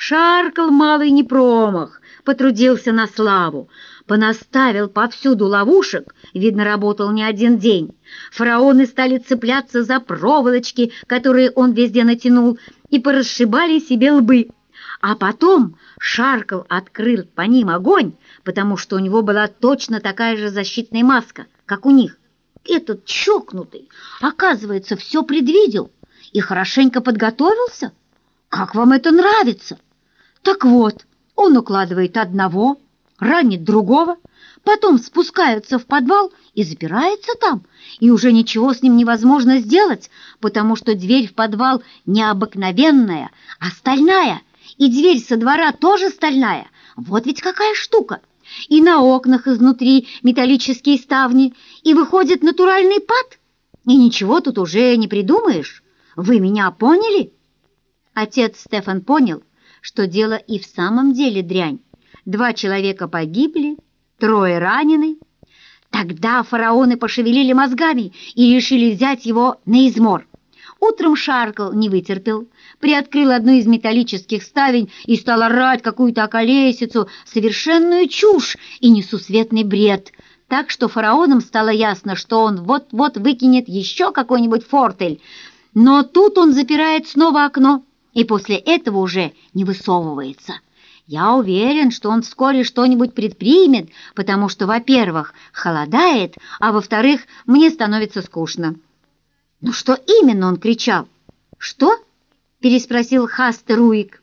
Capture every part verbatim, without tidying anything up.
Шаркал малый не промах, потрудился на славу, понаставил повсюду ловушек, видно, работал не один день. Фараоны стали цепляться за проволочки, которые он везде натянул, и порасшибали себе лбы. А потом Шаркал открыл по ним огонь, потому что у него была точно такая же защитная маска, как у них. Этот чокнутый, оказывается, все предвидел и хорошенько подготовился. Как вам это нравится? Так вот, он укладывает одного, ранит другого, потом спускается в подвал и запирается там, и уже ничего с ним невозможно сделать, потому что дверь в подвал не обыкновенная, а стальная, и дверь со двора тоже стальная. Вот ведь какая штука! И на окнах изнутри металлические ставни, и выходит натуральный пад, и ничего тут уже не придумаешь. Вы меня поняли? Отец Стефан понял, что дело и в самом деле дрянь. Два человека погибли, трое ранены. Тогда фараоны пошевелили мозгами и решили взять его на измор. Утром Шаркал не вытерпел, приоткрыл одну из металлических ставень и стал орать какую-то околесицу, совершенную чушь и несусветный бред. Так что фараонам стало ясно, что он вот-вот выкинет еще какой-нибудь фортель. Но тут он запирает снова окно и после этого уже не высовывается. Я уверен, что он вскоре что-нибудь предпримет, потому что, во-первых, холодает, а во-вторых, мне становится скучно. «Ну что именно?» — он кричал. «Что?» — переспросил Хасте-Руик.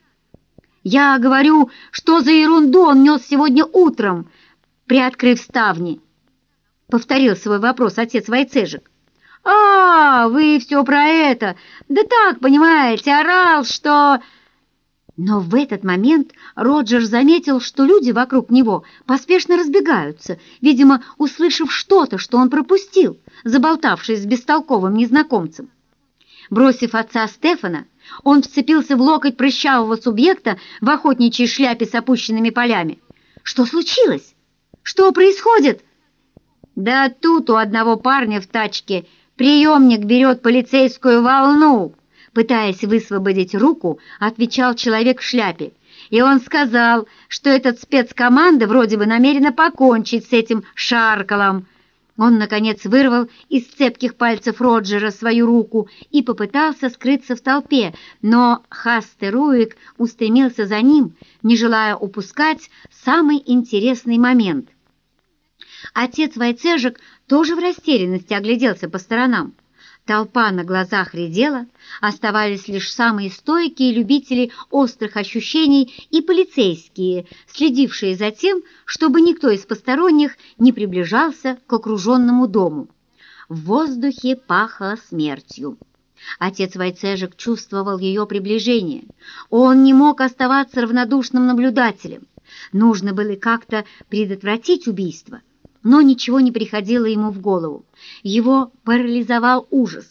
«Я говорю, что за ерунду он нес сегодня утром, приоткрыв ставни?» — повторил свой вопрос отец Войцежек. «А, вы все про это! Да так, понимаете, орал, что...» Но в этот момент Роджер заметил, что люди вокруг него поспешно разбегаются, видимо, услышав что-то, что он пропустил, заболтавшись с бестолковым незнакомцем. Бросив отца Стефана, он вцепился в локоть прыщавого субъекта в охотничьей шляпе с опущенными полями. «Что случилось? Что происходит?» «Да тут у одного парня в тачке приемник берет полицейскую волну», пытаясь высвободить руку, отвечал человек в шляпе. И он сказал, что этот спецкоманда вроде бы намерена покончить с этим Шаркалом. Он, наконец, вырвал из цепких пальцев Роджера свою руку и попытался скрыться в толпе, но Хасте-Руик устремился за ним, не желая упускать самый интересный момент. Отец Войцежек тоже в растерянности огляделся по сторонам. Толпа на глазах редела, оставались лишь самые стойкие любители острых ощущений и полицейские, следившие за тем, чтобы никто из посторонних не приближался к окруженному дому. В воздухе пахло смертью. Отец Войцежек чувствовал ее приближение. Он не мог оставаться равнодушным наблюдателем. Нужно было как-то предотвратить убийство. Но ничего не приходило ему в голову. Его парализовал ужас.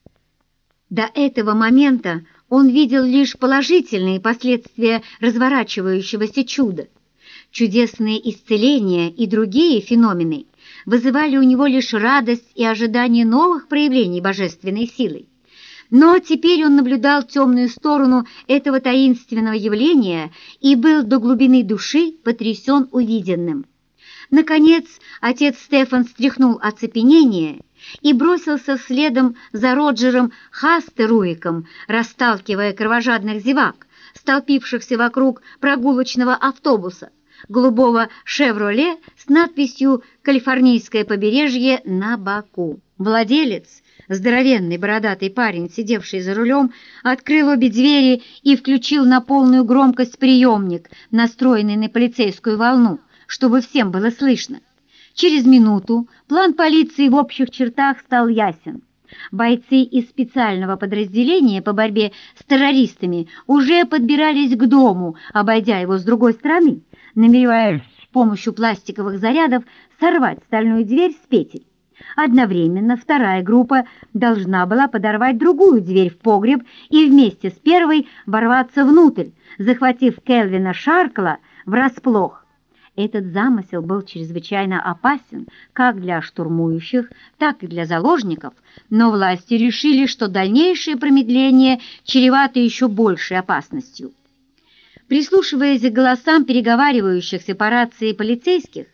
До этого момента он видел лишь положительные последствия разворачивающегося чуда. Чудесные исцеления и другие феномены вызывали у него лишь радость и ожидание новых проявлений божественной силы. Но теперь он наблюдал темную сторону этого таинственного явления и был до глубины души потрясен увиденным. Наконец, отец Стефан стряхнул оцепенение и бросился следом за Роджером Хасте-Руиком, расталкивая кровожадных зевак, столпившихся вокруг прогулочного автобуса, голубого «Шевроле» с надписью «Калифорнийское побережье» на боку. Владелец, здоровенный бородатый парень, сидевший за рулем, открыл обе двери и включил на полную громкость приемник, настроенный на полицейскую волну, чтобы всем было слышно. Через минуту план полиции в общих чертах стал ясен. Бойцы из специального подразделения по борьбе с террористами уже подбирались к дому, обойдя его с другой стороны, намереваясь с помощью пластиковых зарядов сорвать стальную дверь с петель. Одновременно вторая группа должна была подорвать другую дверь в погреб и вместе с первой ворваться внутрь, захватив Келвина Шаркала врасплох. Этот замысел был чрезвычайно опасен как для штурмующих, так и для заложников, но власти решили, что дальнейшее промедление чревато еще большей опасностью. Прислушиваясь к голосам переговаривающихся по рации полицейских,